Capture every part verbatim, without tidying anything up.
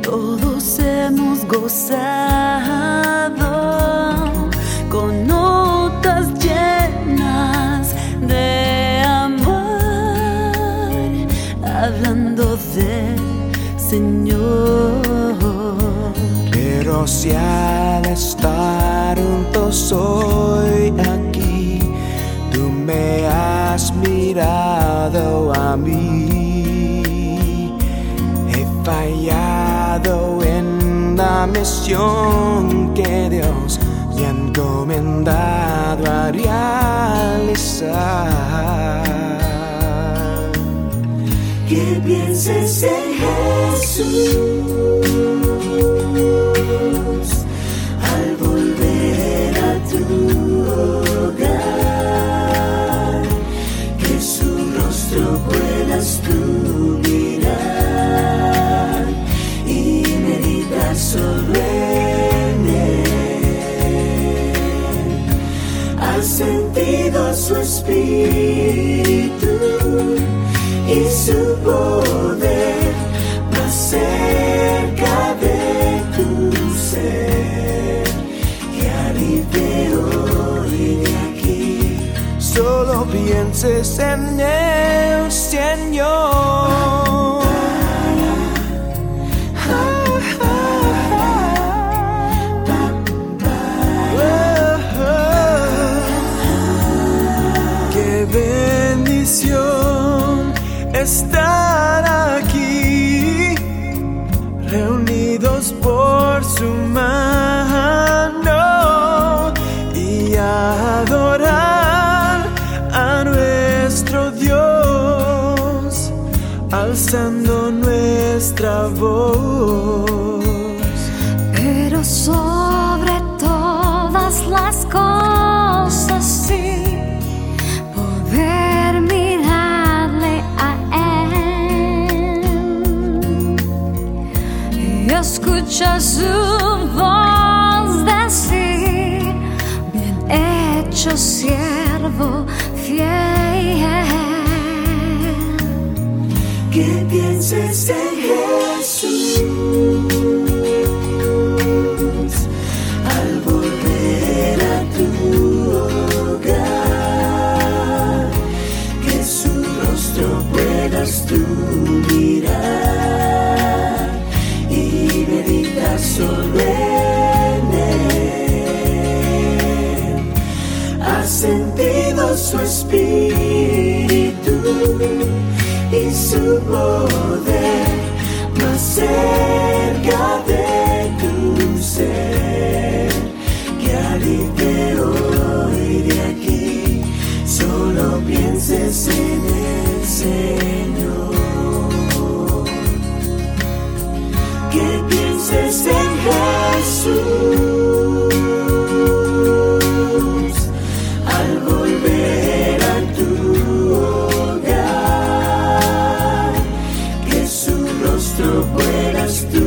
todos hemos gozado con notas llenas de amor, hablando del Señor. Pero si al estar juntos hoy aquí, tú me has mirado a mí, he fallado en la misión que Dios me ha encomendado a realizar. Que pienses en Jesús al volver a tu hogar, que su rostro puedas tú mirar y meditar sobre él. Has sentido su espíritu y su poder más cerca de tu ser, que alivio hoy de aquí. Solo pienses en el Señor. Qué bendición estar aquí, reunidos por su mano, y adorar a nuestro Dios, alzando nuestra voz. Pero sobre todas las cosas, sí, poder mirarle a Él y escuchar su voz decir: bien hecho, siervo fiel. Que pienses en Jesús al volver a tu hogar, que su rostro puedas tú mirar y meditar sobre él. Has sentido su espíritu y su poder más cerca de tu ser, que alivio hoy de aquí. Solo pienses en el Señor. Que pienses en Jesús al volver a tu hogar, que su rostro puedas tú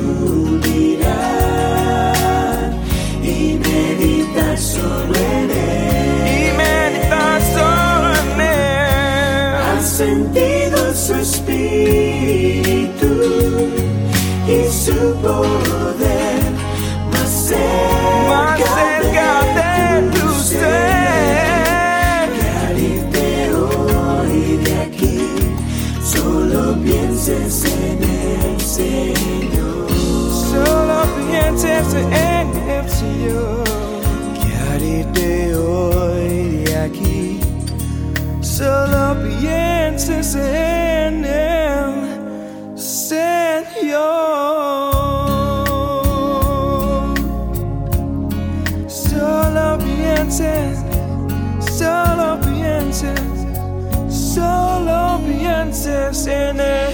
mirar y meditar sobre él. Y meditar sobre él. Has sentido su espíritu y su poder más cerca, más cerca de, de tu ser, que alivio hoy de aquí. Solo pienses en el Señor. Solo pienses en el Señor, que alivio hoy de aquí. Solo pienses en el Señor. Solo pienses, solo pienses, solo pienses en él.